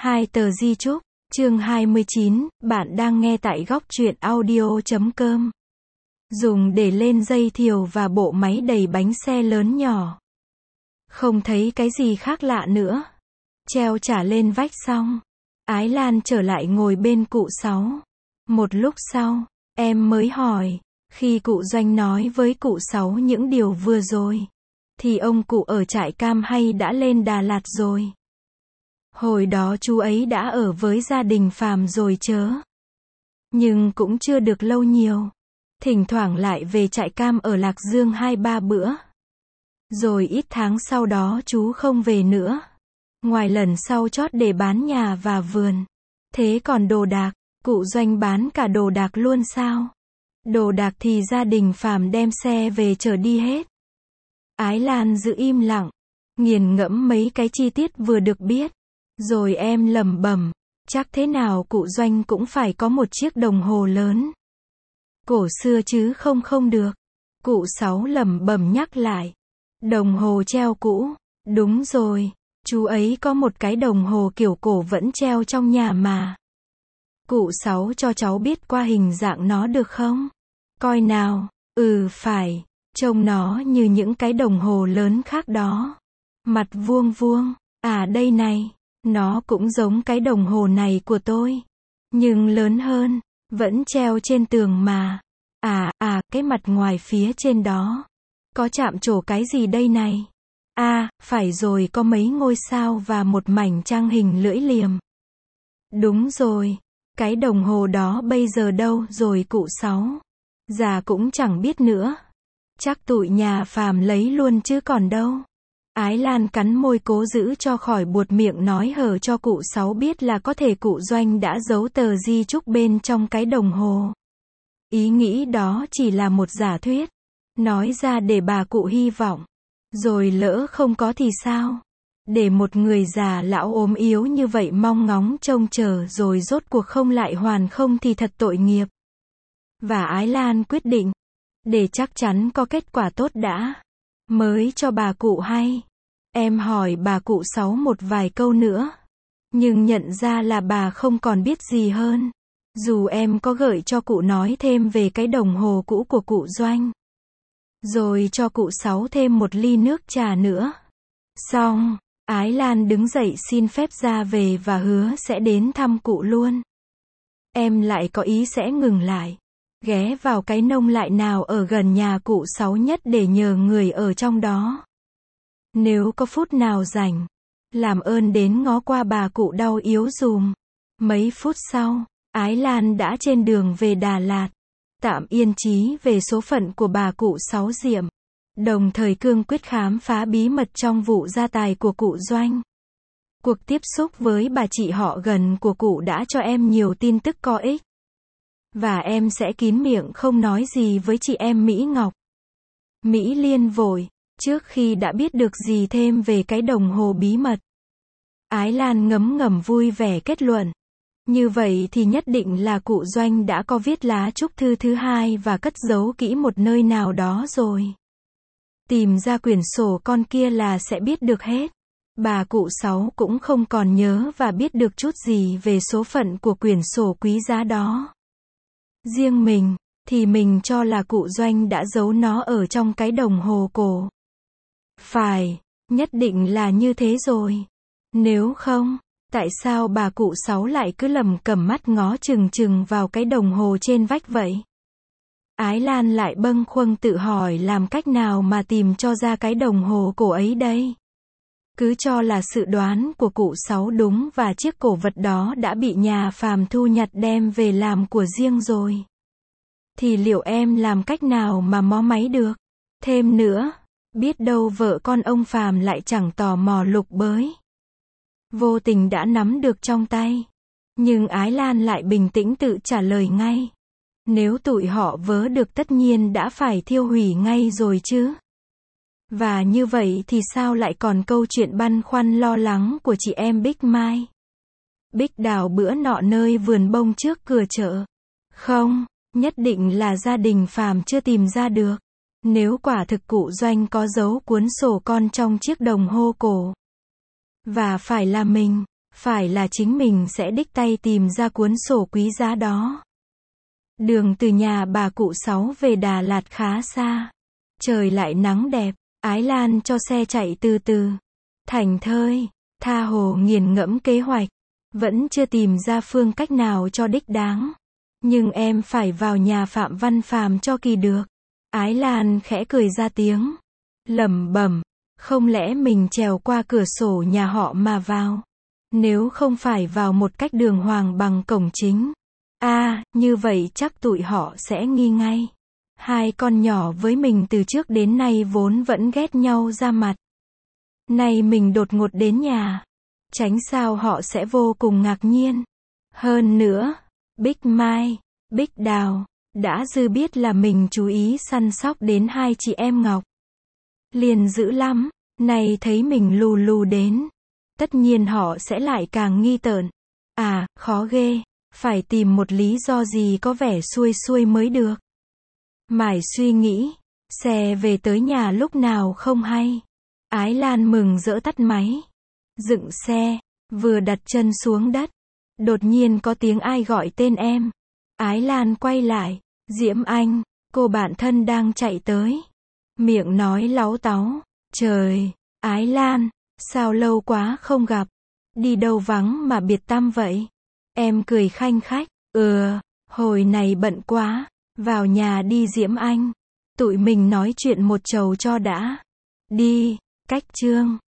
Hai tờ di chúc, chương 29, bạn đang nghe tại góc truyện audio.com. Dùng để lên dây thiều và bộ máy đẩy bánh xe lớn nhỏ. Không thấy cái gì khác lạ nữa. Treo trả lên vách xong, Ái Lan trở lại ngồi bên cụ Sáu. Một lúc sau, em mới hỏi, khi cụ Doanh nói với cụ Sáu những điều vừa rồi, thì ông cụ ở trại cam hay đã lên Đà Lạt rồi? Hồi đó chú ấy đã ở với gia đình Phàm rồi chớ. Nhưng cũng chưa được lâu nhiều. Thỉnh thoảng lại về trại cam ở Lạc Dương 2-3 bữa. Rồi ít tháng sau đó chú không về nữa. Ngoài lần sau chót để bán nhà và vườn. Thế còn đồ đạc, cụ Doanh bán cả đồ đạc luôn sao? Đồ đạc thì gia đình Phàm đem xe về chở đi hết. Ái Lan giữ im lặng, nghiền ngẫm mấy cái chi tiết vừa được biết. Rồi em lẩm bẩm, chắc thế nào cụ Doanh cũng phải có một chiếc đồng hồ lớn. Cổ xưa chứ không được. Cụ Sáu lẩm bẩm nhắc lại. Đồng hồ treo cũ, đúng rồi, chú ấy có một cái đồng hồ kiểu cổ vẫn treo trong nhà mà. Cụ Sáu cho cháu biết qua hình dạng nó được không? Coi nào, phải, trông nó như những cái đồng hồ lớn khác đó. Mặt vuông vuông, đây này. Nó cũng giống cái đồng hồ này của tôi. Nhưng lớn hơn. Vẫn treo trên tường mà. Cái mặt ngoài phía trên đó. Có chạm trổ cái gì đây này? Phải rồi, có mấy ngôi sao và một mảnh trăng hình lưỡi liềm. Đúng rồi. Cái đồng hồ đó bây giờ đâu rồi cụ Sáu? Già cũng chẳng biết nữa. Chắc tụi nhà Phàm lấy luôn chứ còn đâu. Ái Lan cắn môi cố giữ cho khỏi buột miệng nói hờ cho cụ Sáu biết là có thể cụ Doanh đã giấu tờ di chúc bên trong cái đồng hồ. Ý nghĩ đó chỉ là một giả thuyết. Nói ra để bà cụ hy vọng. Rồi lỡ không có thì sao? Để một người già lão ốm yếu như vậy mong ngóng trông chờ rồi rốt cuộc không lại hoàn không thì thật tội nghiệp. Và Ái Lan quyết định, để chắc chắn có kết quả tốt đã, mới cho bà cụ hay. Em hỏi bà cụ Sáu một vài câu nữa. Nhưng nhận ra là bà không còn biết gì hơn. Dù em có gợi cho cụ nói thêm về cái đồng hồ cũ của cụ Doanh. Rồi cho cụ Sáu thêm một ly nước trà nữa. Xong, Ái Lan đứng dậy xin phép ra về và hứa sẽ đến thăm cụ luôn. Em lại có ý sẽ ngừng lại. Ghé vào cái nông lại nào ở gần nhà cụ Sáu nhất để nhờ người ở trong đó. Nếu có phút nào rảnh, làm ơn đến ngó qua bà cụ đau yếu dùm. Mấy phút sau, Ái Lan đã trên đường về Đà Lạt. Tạm yên chí về số phận của bà cụ Sáu Diệm. Đồng thời cương quyết khám phá bí mật trong vụ gia tài của cụ Doanh. Cuộc tiếp xúc với bà chị họ gần của cụ đã cho em nhiều tin tức có ích. Và em sẽ kín miệng không nói gì với chị em Mỹ Ngọc. Mỹ Liên vội, trước khi đã biết được gì thêm về cái đồng hồ bí mật. Ái Lan ngấm ngầm vui vẻ kết luận. Như vậy thì nhất định là cụ Doanh đã có viết lá chúc thư thứ hai và cất giấu kỹ một nơi nào đó rồi. Tìm ra quyển sổ con kia là sẽ biết được hết. Bà cụ Sáu cũng không còn nhớ và biết được chút gì về số phận của quyển sổ quý giá đó. Riêng mình, thì mình cho là cụ Doanh đã giấu nó ở trong cái đồng hồ cổ. Phải, nhất định là như thế rồi. Nếu không, tại sao bà cụ Sáu lại cứ lầm cầm mắt ngó chừng chừng vào cái đồng hồ trên vách vậy? Ái Lan lại bâng khuâng tự hỏi làm cách nào mà tìm cho ra cái đồng hồ cổ ấy đây? Cứ cho là sự đoán của cụ Sáu đúng và chiếc cổ vật đó đã bị nhà Phàm thu nhặt đem về làm của riêng rồi. Thì liệu em làm cách nào mà mó máy được? Thêm nữa, biết đâu vợ con ông Phàm lại chẳng tò mò lục bới. Vô tình đã nắm được trong tay. Nhưng Ái Lan lại bình tĩnh tự trả lời ngay. Nếu tụi họ vớ được tất nhiên đã phải thiêu hủy ngay rồi chứ. Và như vậy thì sao lại còn câu chuyện băn khoăn lo lắng của chị em Bích Mai? Bích Đào bữa nọ nơi vườn bông trước cửa chợ. Không, nhất định là gia đình Phàm chưa tìm ra được. Nếu quả thực cụ Doanh có giấu cuốn sổ con trong chiếc đồng hồ cổ. Và phải là mình, Phải là chính mình sẽ đích tay tìm ra cuốn sổ quý giá đó. Đường từ nhà bà cụ Sáu về Đà Lạt khá xa. Trời lại nắng đẹp, Ái Lan cho xe chạy từ từ. Thảnh thơi, tha hồ nghiền ngẫm kế hoạch. Vẫn chưa tìm ra phương cách nào cho đích đáng. Nhưng em phải vào nhà Phạm Văn Phàm cho kỳ được. Ái Lan khẽ cười ra tiếng. Lẩm bẩm, không lẽ mình trèo qua cửa sổ nhà họ mà vào? Nếu không phải vào một cách đường hoàng bằng cổng chính. Như vậy chắc tụi họ sẽ nghi ngay. Hai con nhỏ với mình từ trước đến nay vốn vẫn ghét nhau ra mặt. Nay mình đột ngột đến nhà. Tránh sao họ sẽ vô cùng ngạc nhiên. Hơn nữa, Bích Mai, Bích Đào, đã dư biết là mình chú ý săn sóc đến hai chị em Ngọc. Liền dữ lắm, này thấy mình lù lù đến. Tất nhiên họ sẽ lại càng nghi tởn. Khó ghê, phải tìm một lý do gì có vẻ xuôi xuôi mới được. Mải suy nghĩ, xe về tới nhà lúc nào không hay. Ái Lan mừng rỡ tắt máy. Dựng xe, vừa đặt chân xuống đất. Đột nhiên có tiếng ai gọi tên em. Ái Lan quay lại, Diễm Anh, cô bạn thân đang chạy tới. Miệng nói láu táu, trời, Ái Lan, sao lâu quá không gặp. Đi đâu vắng mà biệt tăm vậy? Em cười khanh khách, hồi này bận quá, vào nhà đi Diễm Anh. Tụi mình nói chuyện một chầu cho đã. Đi, cách chương.